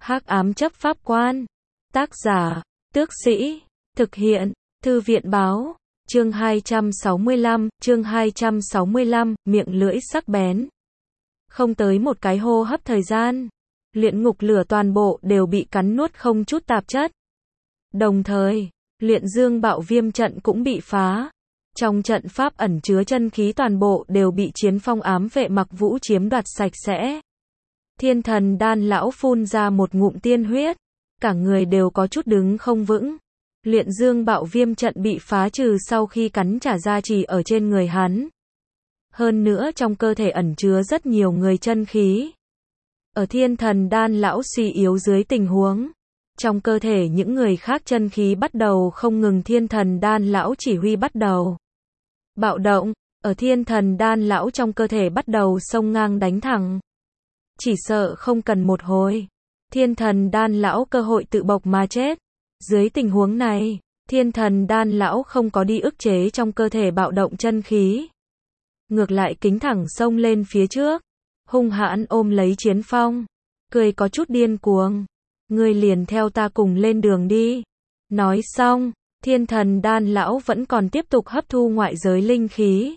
Hắc ám chấp pháp quan. Tác giả, Tước Sĩ. Thực hiện, Thư viện báo. Chương 265, miệng lưỡi sắc bén. Không tới một cái hô hấp thời gian, luyện ngục lửa toàn bộ đều bị cắn nuốt không chút tạp chất. Đồng thời, luyện dương bạo viêm trận cũng bị phá. Trong trận pháp ẩn chứa chân khí toàn bộ đều bị Chiến Phong ám vệ Mặc Vũ chiếm đoạt sạch sẽ. Thiên Thần Đan lão phun ra một ngụm tiên huyết, cả người đều có chút đứng không vững. Luyện dương bạo viêm trận bị phá trừ sau khi cắn trả gia trì ở trên người hắn. Hơn nữa trong cơ thể ẩn chứa rất nhiều người chân khí. Ở Thiên Thần Đan lão suy yếu dưới tình huống, trong cơ thể những người khác chân khí bắt đầu không ngừng, Thiên Thần Đan lão chỉ huy bắt đầu bạo động, ở Thiên Thần Đan lão trong cơ thể bắt đầu xông ngang đánh thẳng. Chỉ sợ không cần một hồi, Thiên Thần Đan lão cơ hội tự bộc mà chết. Dưới tình huống này, Thiên Thần Đan lão không có đi ức chế trong cơ thể bạo động chân khí. Ngược lại kính thẳng xông lên phía trước, hung hãn ôm lấy Chiến Phong, cười có chút điên cuồng. Ngươi liền theo ta cùng lên đường đi. Nói xong, Thiên Thần Đan lão vẫn còn tiếp tục hấp thu ngoại giới linh khí.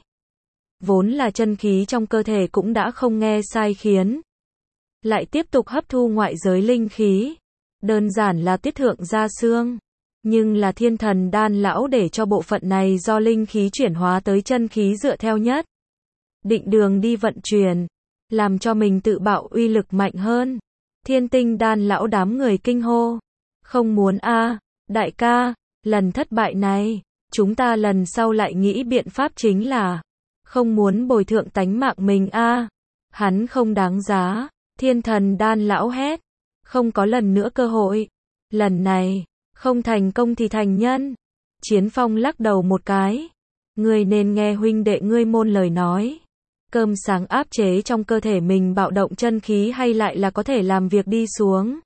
Vốn là chân khí trong cơ thể cũng đã không nghe sai khiến. Lại tiếp tục hấp thu ngoại giới linh khí. Đơn giản là tiết thượng ra xương. Nhưng là Thiên Thần Đan lão để cho bộ phận này do linh khí chuyển hóa tới chân khí dựa theo nhất định đường đi vận chuyển, làm cho mình tự bạo uy lực mạnh hơn. Thiên Tinh Đan lão đám người kinh hô. Không muốn a, đại ca, lần thất bại này, chúng ta lần sau lại nghĩ biện pháp, chính là không muốn bồi thượng tánh mạng mình a. Hắn không đáng giá. Thiên Thần Đan lão hét. Không có lần nữa cơ hội. Lần này, không thành công thì thành nhân. Chiến Phong lắc đầu một cái. Ngươi nên nghe huynh đệ ngươi môn lời nói. Cơm sáng áp chế trong cơ thể mình bạo động chân khí hay lại là có thể làm việc đi xuống.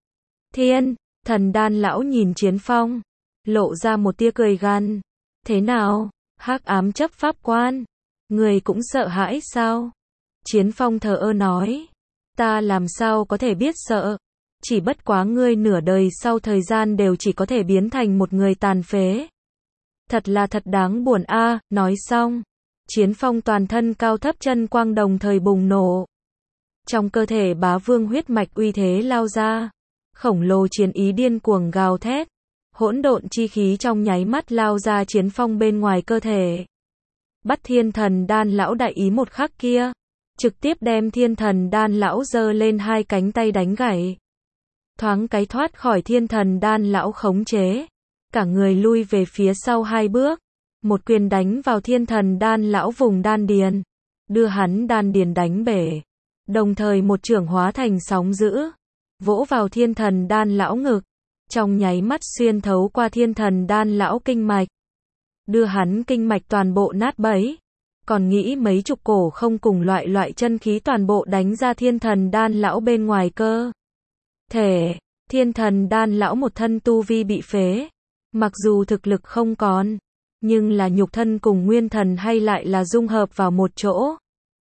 Thiên Thần Đan lão nhìn Chiến Phong, lộ ra một tia cười gằn. Thế nào, hắc ám chấp pháp quan, người cũng sợ hãi sao? Chiến Phong thờ ơ nói. Ta làm sao có thể biết sợ? Chỉ bất quá ngươi nửa đời sau thời gian đều chỉ có thể biến thành một người tàn phế. Thật là thật đáng buồn a. Nói xong, Chiến Phong toàn thân cao thấp chân quang đồng thời bùng nổ. Trong cơ thể bá vương huyết mạch uy thế lao ra. Khổng lồ chiến ý điên cuồng gào thét. Hỗn độn chi khí trong nháy mắt lao ra Chiến Phong bên ngoài cơ thể. Bắt Thiên Thần Đan lão đại ý một khắc kia, trực tiếp đem Thiên Thần Đan lão giơ lên hai cánh tay đánh gãy. Thoáng cái thoát khỏi Thiên Thần Đan lão khống chế, cả người lui về phía sau hai bước, một quyền đánh vào Thiên Thần Đan lão vùng đan điền, đưa hắn đan điền đánh bể. Đồng thời một chưởng hóa thành sóng dữ, vỗ vào Thiên Thần Đan lão ngực, trong nháy mắt xuyên thấu qua Thiên Thần Đan lão kinh mạch, đưa hắn kinh mạch toàn bộ nát bấy. Còn nghĩ mấy chục cổ không cùng loại chân khí toàn bộ đánh ra Thiên Thần Đan lão bên ngoài cơ thể. Thiên Thần Đan lão một thân tu vi bị phế, mặc dù thực lực không còn, nhưng là nhục thân cùng nguyên thần hay lại là dung hợp vào một chỗ,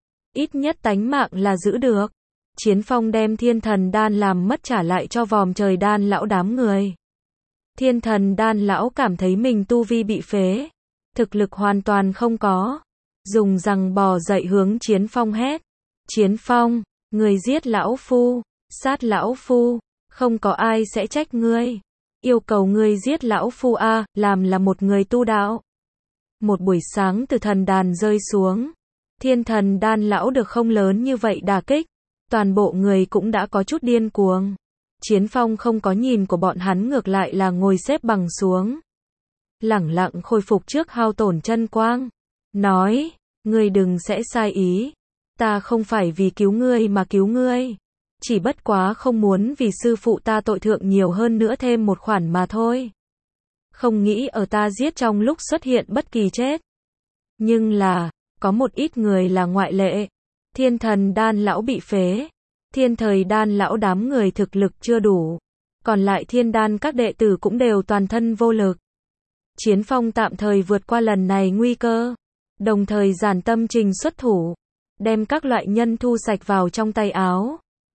ít nhất tánh mạng là giữ được. Chiến Phong đem Thiên Thần Đan làm mất trả lại cho Vòm Trời Đan lão đám người. Thiên Thần Đan lão cảm thấy mình tu vi bị phế, thực lực hoàn toàn không có, dùng rằng bò dậy hướng Chiến Phong hét. Chiến Phong, người giết lão phu, sát lão phu, không có ai sẽ trách ngươi. Yêu cầu ngươi giết lão phu a, làm là một người tu đạo. Một buổi sáng từ thần đàn rơi xuống, Thiên Thần Đan lão được không lớn như vậy đả kích, toàn bộ người cũng đã có chút điên cuồng. Chiến Phong không có nhìn của bọn hắn, ngược lại là ngồi xếp bằng xuống, lẳng lặng khôi phục trước hao tổn chân quang, nói, ngươi đừng sẽ sai ý, ta không phải vì cứu ngươi mà cứu ngươi, chỉ bất quá không muốn vì sư phụ ta tội thượng nhiều hơn nữa thêm một khoản mà thôi. Không nghĩ ở ta giết trong lúc xuất hiện bất kỳ chết. Nhưng là, có một ít người là ngoại lệ. Thiên Thần Đan lão bị phế, Thiên Thời Đan lão đám người thực lực chưa đủ, còn lại Thiên Đan các đệ tử cũng đều toàn thân vô lực. Chiến Phong tạm thời vượt qua lần này nguy cơ, đồng thời giản tâm trình xuất thủ, đem các loại nhân thu sạch vào trong tay áo.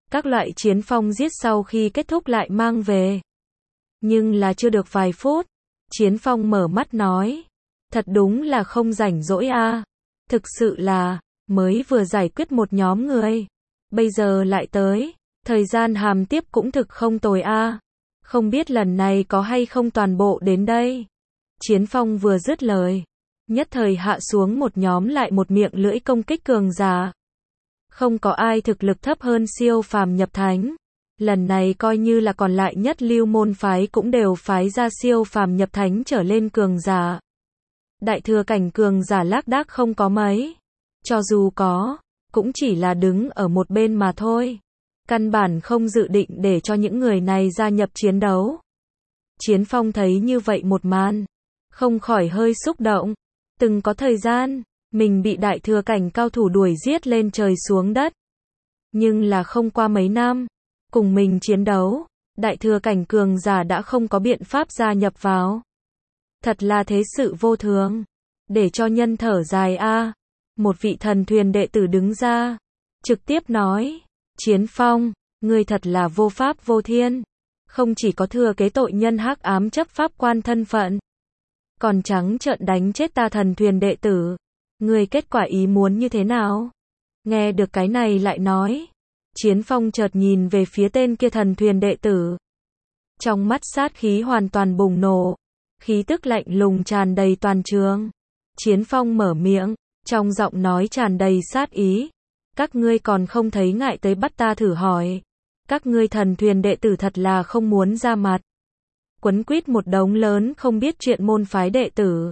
Các loại chiến phong giết sau khi kết thúc lại mang về. Nhưng là chưa được vài phút, Chiến Phong mở mắt nói. Thật đúng là không rảnh rỗi a. Thực sự là, mới vừa giải quyết một nhóm người. Bây giờ lại tới, thời gian hàm tiếp cũng thực không tồi a. Không biết lần này có hay không toàn bộ đến đây. Chiến Phong vừa dứt lời, nhất thời hạ xuống một nhóm lại một miệng lưỡi công kích cường giả. Không có ai thực lực thấp hơn siêu phàm nhập thánh. Lần này coi như là còn lại nhất lưu môn phái cũng đều phái ra siêu phàm nhập thánh trở lên cường giả. Đại thừa cảnh cường giả lác đác không có mấy. Cho dù có, cũng chỉ là đứng ở một bên mà thôi. Căn bản không dự định để cho những người này gia nhập chiến đấu. Chiến Phong thấy như vậy một màn, không khỏi hơi xúc động. Từng có thời gian, mình bị đại thừa cảnh cao thủ đuổi giết lên trời xuống đất. Nhưng là không qua mấy năm, cùng mình chiến đấu, đại thừa cảnh cường giả đã không có biện pháp gia nhập vào. Thật là thế sự vô thường. Để cho nhân thở dài a. Một vị thần thuyền đệ tử đứng ra, trực tiếp nói, Chiến Phong, ngươi thật là vô pháp vô thiên. Không chỉ có thừa kế tội nhân hắc ám chấp pháp quan thân phận, còn trắng trợn đánh chết ta thần thuyền đệ tử. Ngươi kết quả ý muốn như thế nào? Nghe được cái này lại nói. Chiến Phong chợt nhìn về phía tên kia thần thuyền đệ tử. Trong mắt sát khí hoàn toàn bùng nổ. Khí tức lạnh lùng tràn đầy toàn trường. Chiến Phong mở miệng, trong giọng nói tràn đầy sát ý. Các ngươi còn không thấy ngại tới bắt ta thử hỏi. Các ngươi thần thuyền đệ tử thật là không muốn ra mặt. Quấn quýt một đống lớn không biết chuyện môn phái đệ tử.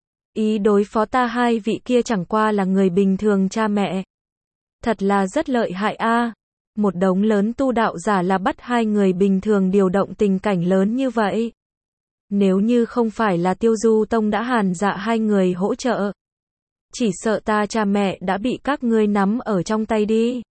Ý đối phó ta hai vị kia chẳng qua là người bình thường cha mẹ. Thật là rất lợi hại a. Một đống lớn tu đạo giả là bắt hai người bình thường điều động tình cảnh lớn như vậy. Nếu như không phải là Tiêu Du Tông đã hàn dạ hai người hỗ trợ, chỉ sợ ta cha mẹ đã bị các ngươi nắm ở trong tay đi.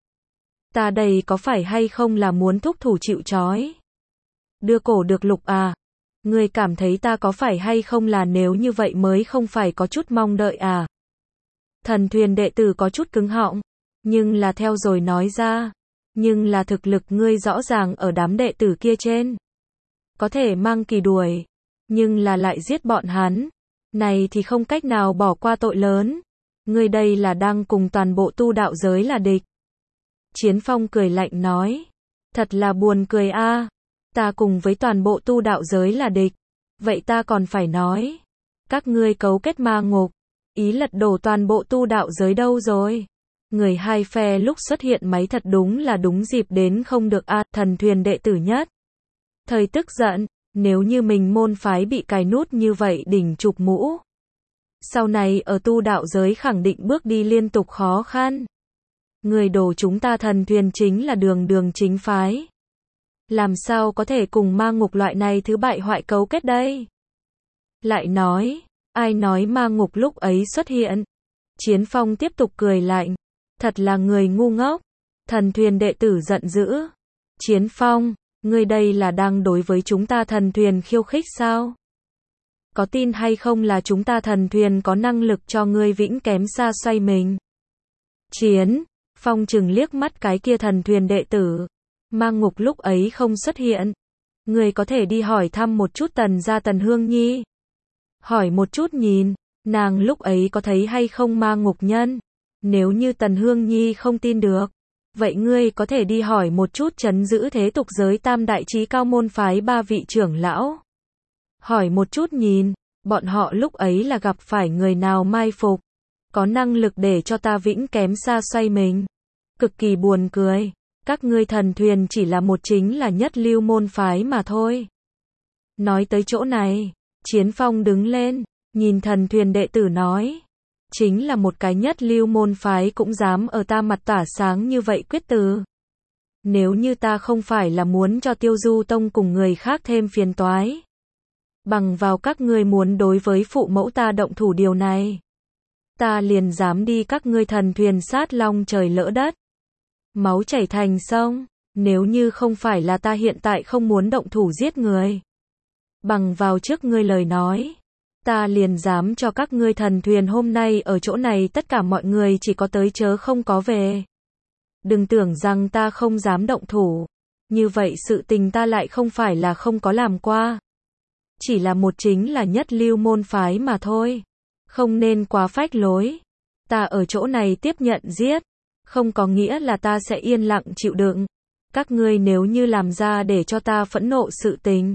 Ta đây có phải hay không là muốn thúc thủ chịu trói? Đưa cổ được lục à? Ngươi cảm thấy ta có phải hay không là nếu như vậy mới không phải có chút mong đợi à? Thần thuyền đệ tử có chút cứng họng, nhưng là theo rồi nói ra. Nhưng là thực lực ngươi rõ ràng ở đám đệ tử kia trên. Có thể mang kỳ đuổi, nhưng là lại giết bọn hắn. Này thì không cách nào bỏ qua tội lớn. Ngươi đây là đang cùng toàn bộ tu đạo giới là địch. Chiến Phong cười lạnh nói. Thật là buồn cười a. Ta cùng với toàn bộ tu đạo giới là địch. Vậy ta còn phải nói. Các ngươi cấu kết ma ngục. Ý lật đổ toàn bộ tu đạo giới đâu rồi? Người hai phe lúc xuất hiện máy thật đúng là đúng dịp đến không được a. Thần thuyền đệ tử nhất thời tức giận. Nếu như mình môn phái bị cài nút như vậy đỉnh chụp mũ. Sau này ở tu đạo giới khẳng định bước đi liên tục khó khăn. Người đồ chúng ta thần thuyền chính là đường đường chính phái. Làm sao có thể cùng ma ngục loại này thứ bại hoại cấu kết đây? Lại nói, ai nói ma ngục lúc ấy xuất hiện? Chiến Phong tiếp tục cười lạnh. Thật là người ngu ngốc. Thần thuyền đệ tử giận dữ. Chiến Phong, ngươi đây là đang đối với chúng ta thần thuyền khiêu khích sao? Có tin hay không là chúng ta thần thuyền có năng lực cho ngươi vĩnh kém xa xoay mình? Chiến Phong chừng liếc mắt cái kia thần thuyền đệ tử. Ma ngục lúc ấy không xuất hiện. Ngươi có thể đi hỏi thăm một chút Tần gia Tần Hương Nhi. Hỏi một chút nhìn, nàng lúc ấy có thấy hay không ma ngục nhân? Nếu như Tần Hương Nhi không tin được, vậy ngươi có thể đi hỏi một chút trấn giữ thế tục giới tam đại chí cao môn phái ba vị trưởng lão. Hỏi một chút nhìn, bọn họ lúc ấy là gặp phải người nào mai phục, có năng lực để cho ta vĩnh kém xa xoay mình. Cực kỳ buồn cười, các ngươi thần thuyền chỉ là một chính là nhất lưu môn phái mà thôi. Nói tới chỗ này, Chiến Phong đứng lên, nhìn thần thuyền đệ tử nói. Chính là một cái nhất lưu môn phái cũng dám ở ta mặt tỏa sáng như vậy quyết từ. Nếu như ta không phải là muốn cho Tiêu Du Tông cùng người khác thêm phiền toái. Bằng vào các ngươi muốn đối với phụ mẫu ta động thủ điều này. Ta liền dám đi các ngươi thần thuyền sát long trời lỡ đất. Máu chảy thành sông, nếu như không phải là ta hiện tại không muốn động thủ giết người. Bằng vào trước ngươi lời nói. Ta liền dám cho các ngươi thần thuyền hôm nay ở chỗ này tất cả mọi người chỉ có tới chớ không có về. Đừng tưởng rằng ta không dám động thủ. Như vậy sự tình ta lại không phải là không có làm qua. Chỉ là một chính là nhất lưu môn phái mà thôi. Không nên quá phách lối. Ta ở chỗ này tiếp nhận giết. Không có nghĩa là ta sẽ yên lặng chịu đựng. Các ngươi nếu như làm ra để cho ta phẫn nộ sự tình.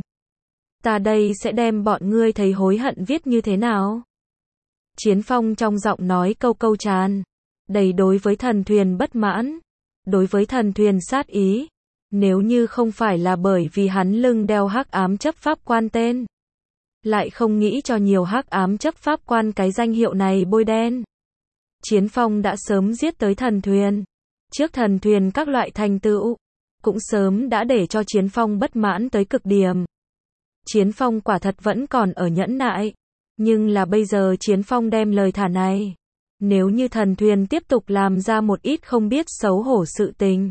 Ta đây sẽ đem bọn ngươi thấy hối hận viết như thế nào. Chiến Phong trong giọng nói câu câu tràn. Đầy đối với thần thuyền bất mãn. Đối với thần thuyền sát ý. Nếu như không phải là bởi vì hắn lưng đeo hắc ám chấp pháp quan tên. Lại không nghĩ cho nhiều hắc ám chấp pháp quan cái danh hiệu này bôi đen. Chiến Phong đã sớm giết tới thần thuyền. Trước thần thuyền các loại thành tựu. Cũng sớm đã để cho Chiến Phong bất mãn tới cực điểm. Chiến Phong quả thật vẫn còn ở nhẫn nại. Nhưng là bây giờ Chiến Phong đem lời thả này. Nếu như thần thuyền tiếp tục làm ra một ít không biết xấu hổ sự tình.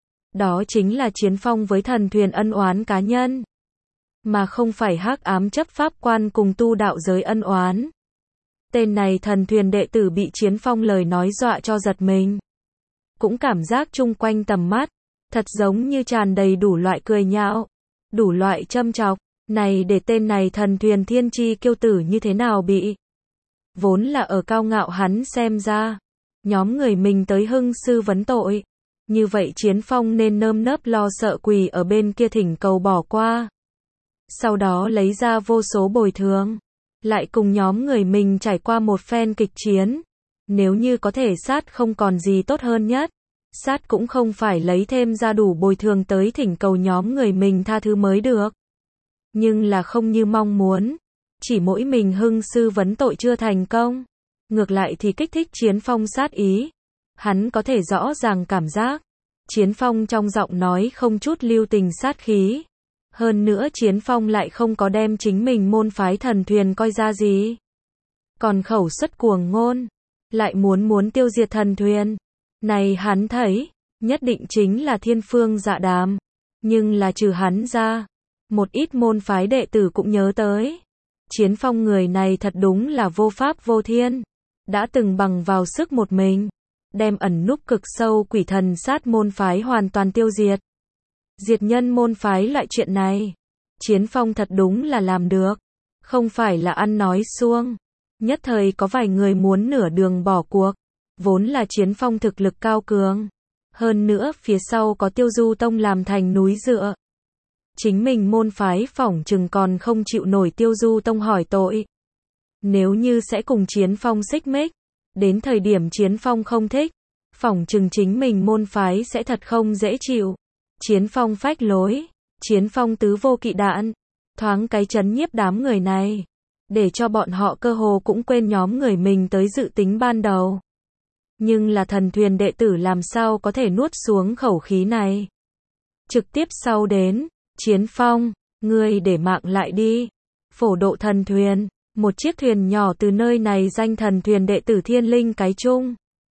Đó chính là Chiến Phong với thần thuyền ân oán cá nhân. Mà không phải hắc ám chấp pháp quan cùng tu đạo giới ân oán. Tên này thần thuyền đệ tử bị Chiến Phong lời nói dọa cho giật mình. Cũng cảm giác chung quanh tầm mắt. Thật giống như tràn đầy đủ loại cười nhạo. Đủ loại châm chọc. Này để tên này thần thuyền thiên chi kiêu tử như thế nào bị. Vốn là ở cao ngạo hắn xem ra. Nhóm người mình tới hưng sư vấn tội. Như vậy Chiến Phong nên nơm nớp lo sợ quỳ ở bên kia thỉnh cầu bỏ qua. Sau đó lấy ra vô số bồi thường. Lại cùng nhóm người mình trải qua một phen kịch chiến. Nếu như có thể sát không còn gì tốt hơn nhất. Sát cũng không phải lấy thêm ra đủ bồi thường tới thỉnh cầu nhóm người mình tha thứ mới được. Nhưng là không như mong muốn. Chỉ mỗi mình hưng sư vấn tội chưa thành công. Ngược lại thì kích thích Chiến Phong sát ý. Hắn có thể rõ ràng cảm giác. Chiến Phong trong giọng nói không chút lưu tình sát khí. Hơn nữa Chiến Phong lại không có đem chính mình môn phái thần thuyền coi ra gì. Còn khẩu xuất cuồng ngôn. Lại muốn tiêu diệt thần thuyền. Này hắn thấy. Nhất định chính là thiên phương dạ đàm. Nhưng là trừ hắn ra. Một ít môn phái đệ tử cũng nhớ tới. Chiến Phong người này thật đúng là vô pháp vô thiên. Đã từng bằng vào sức một mình. Đem ẩn núp cực sâu quỷ thần sát môn phái hoàn toàn tiêu diệt. Diệt nhân môn phái loại chuyện này. Chiến Phong thật đúng là làm được. Không phải là ăn nói suông. Nhất thời có vài người muốn nửa đường bỏ cuộc. Vốn là Chiến Phong thực lực cao cường. Hơn nữa phía sau có Tiêu Du Tông làm thành núi dựa. Chính mình môn phái phỏng chừng còn không chịu nổi Tiêu Du Tông hỏi tội. Nếu như sẽ cùng Chiến Phong xích mích. Đến thời điểm Chiến Phong không thích. Phỏng chừng chính mình môn phái sẽ thật không dễ chịu. Chiến Phong phách lối. Chiến Phong tứ vô kỵ đạn. Thoáng cái chấn nhiếp đám người này. Để cho bọn họ cơ hồ cũng quên nhóm người mình tới dự tính ban đầu. Nhưng là thần thuyền đệ tử làm sao có thể nuốt xuống khẩu khí này. Trực tiếp sau đến. Chiến Phong, ngươi để mạng lại đi. Phổ độ thần thuyền. Một chiếc thuyền nhỏ từ nơi này danh thần thuyền đệ tử thiên linh cái chung.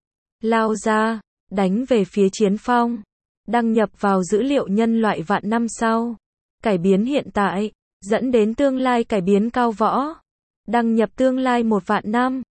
Lao ra. Đánh về phía Chiến Phong. Đăng nhập vào dữ liệu nhân loại vạn năm sau. Cải biến hiện tại. Dẫn đến tương lai cải biến cao võ. Đăng nhập tương lai 1 vạn năm.